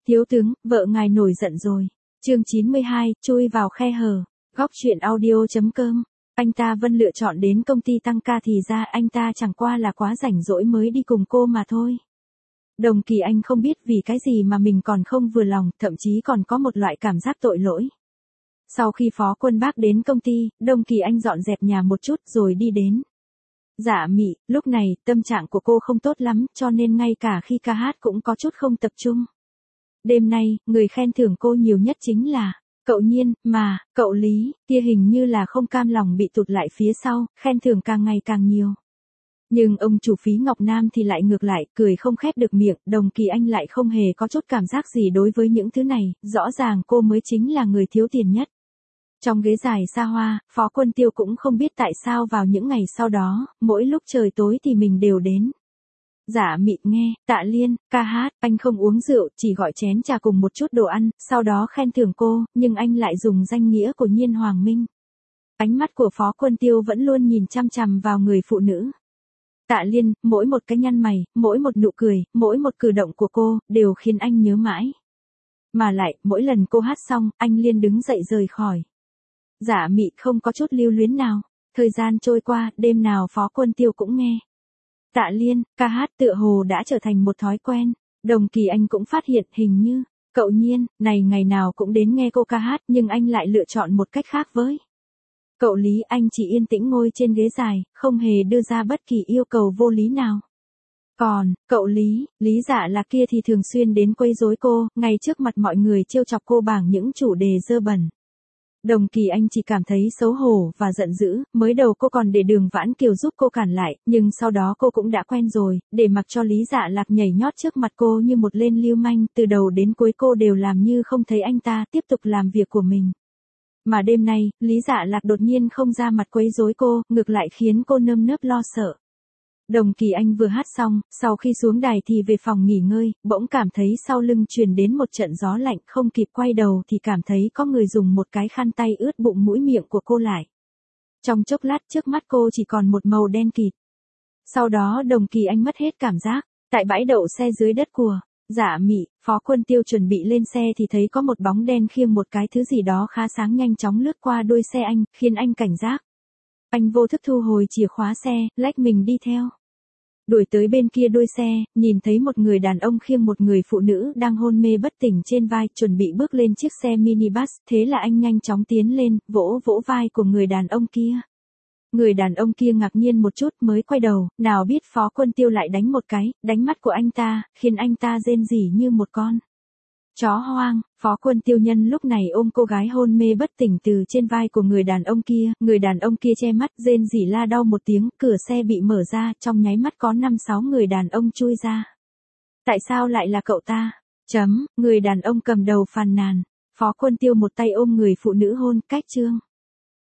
Thiếu tướng, vợ ngài nổi giận rồi. Chương 92, chui vào khe hở. Góc truyện audio.com. Anh ta vẫn lựa chọn đến công ty tăng ca thì ra anh ta chẳng qua là quá rảnh rỗi mới đi cùng cô mà thôi. Đồng Kỳ Anh không biết vì cái gì mà mình còn không vừa lòng, thậm chí còn có một loại cảm giác tội lỗi. Sau khi Phó Quân Bác đến công ty, Đồng Kỳ Anh dọn dẹp nhà một chút rồi đi đến. Dạ Mị, lúc này, tâm trạng của cô không tốt lắm, cho nên ngay cả khi ca hát cũng có chút không tập trung. Đêm nay, người khen thưởng cô nhiều nhất chính là cậu Nhiên, mà cậu Lý, kia hình như là không cam lòng bị tụt lại phía sau, khen thưởng càng ngày càng nhiều. Nhưng ông chủ Phí Ngọc Nam thì lại ngược lại, cười không khép được miệng, Đồng Kỳ Anh lại không hề có chút cảm giác gì đối với những thứ này, rõ ràng cô mới chính là người thiếu tiền nhất. Trong ghế dài xa hoa, Phó Quân Tiêu cũng không biết tại sao vào những ngày sau đó, mỗi lúc trời tối thì mình đều đến. Dạ Mị nghe, Tạ Liên, ca hát, anh không uống rượu, chỉ gọi chén trà cùng một chút đồ ăn, sau đó khen thưởng cô, nhưng anh lại dùng danh nghĩa của Nhiên Hoàng Minh. Ánh mắt của Phó Quân Tiêu vẫn luôn nhìn chăm chằm vào người phụ nữ. Tạ Liên, mỗi một cái nhăn mày, mỗi một nụ cười, mỗi một cử động của cô, đều khiến anh nhớ mãi. Mà lại, mỗi lần cô hát xong, anh liền đứng dậy rời khỏi. Dạ Mị không có chút lưu luyến nào. Thời gian trôi qua, đêm nào Phó Quân Tiêu cũng nghe. Tạ Liên, ca hát tựa hồ đã trở thành một thói quen. Đồng Kỳ Anh cũng phát hiện hình như, cậu Nhiên, này ngày nào cũng đến nghe cô ca hát nhưng anh lại lựa chọn một cách khác với. Cậu Lý anh chỉ yên tĩnh ngồi trên ghế dài, không hề đưa ra bất kỳ yêu cầu vô lý nào. Còn, cậu Lý Dạ Lạc kia thì thường xuyên đến quấy rối cô, ngay trước mặt mọi người trêu chọc cô bằng những chủ đề dơ bẩn. Đồng Kỳ Anh chỉ cảm thấy xấu hổ và giận dữ, mới đầu cô còn để Đường Vãn Kiều giúp cô cản lại, nhưng sau đó cô cũng đã quen rồi, để mặc cho Lý Dạ Lạc nhảy nhót trước mặt cô như một tên lưu manh, từ đầu đến cuối cô đều làm như không thấy anh ta, tiếp tục làm việc của mình. Mà đêm nay, Lý Dạ Lạc đột nhiên không ra mặt quấy rối cô, ngược lại khiến cô nơm nớp lo sợ. Đồng Kỳ Anh vừa hát xong, sau khi xuống đài thì về phòng nghỉ ngơi, bỗng cảm thấy sau lưng truyền đến một trận gió lạnh, không kịp quay đầu thì cảm thấy có người dùng một cái khăn tay ướt bụng mũi miệng của cô lại. Trong chốc lát trước mắt cô chỉ còn một màu đen kịt. Sau đó Đồng Kỳ Anh mất hết cảm giác. Tại bãi đậu xe dưới đất của Dạ Mị, Phó Quân Tiêu chuẩn bị lên xe thì thấy có một bóng đen khiêng một cái thứ gì đó khá sáng nhanh chóng lướt qua đuôi xe anh, khiến anh cảnh giác. Anh vô thức thu hồi chìa khóa xe, lách mình đi theo. Đuổi tới bên kia đuôi xe, nhìn thấy một người đàn ông khiêng một người phụ nữ đang hôn mê bất tỉnh trên vai, chuẩn bị bước lên chiếc xe minibus, thế là anh nhanh chóng tiến lên, vỗ vỗ vai của người đàn ông kia. Người đàn ông kia ngạc nhiên một chút mới quay đầu, nào biết Phó Quân Tiêu lại đánh một cái, đánh mắt của anh ta, khiến anh ta rên rỉ như một con chó hoang. Phó Quân Tiêu nhân lúc này ôm cô gái hôn mê bất tỉnh từ trên vai của người đàn ông kia che mắt rên rỉ la đau một tiếng, cửa xe bị mở ra, trong nháy mắt có 5-6 người đàn ông chui ra. Tại sao lại là cậu ta? Người đàn ông cầm đầu phàn nàn. Phó Quân Tiêu một tay ôm người phụ nữ hôn, cách chương.